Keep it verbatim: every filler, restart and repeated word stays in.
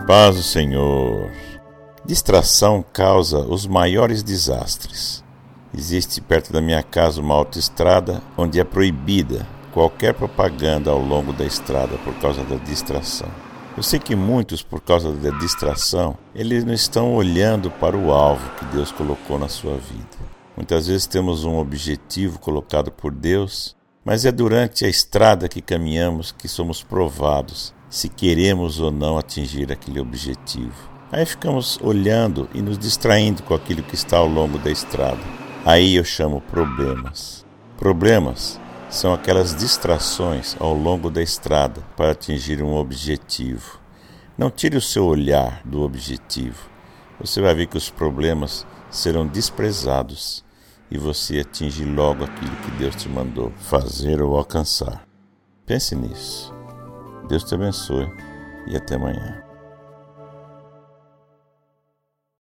Paz do Senhor. Distração causa os maiores desastres. Existe perto da minha casa uma autoestrada onde é proibida qualquer propaganda ao longo da estrada por causa da distração. Eu sei que muitos, por causa da distração, eles não estão olhando para o alvo que Deus colocou na sua vida. Muitas vezes temos um objetivo colocado por Deus, mas é durante a estrada que caminhamos que somos provados se queremos ou não atingir aquele objetivo. Aí ficamos olhando e nos distraindo com aquilo que está ao longo da estrada. Aí eu chamo problemas. Problemas são aquelas distrações ao longo da estrada para atingir um objetivo. Não tire o seu olhar do objetivo. Você vai ver que os problemas serão desprezados e você atinge logo aquilo que Deus te mandou fazer ou alcançar. Pense nisso. Deus te abençoe e até amanhã.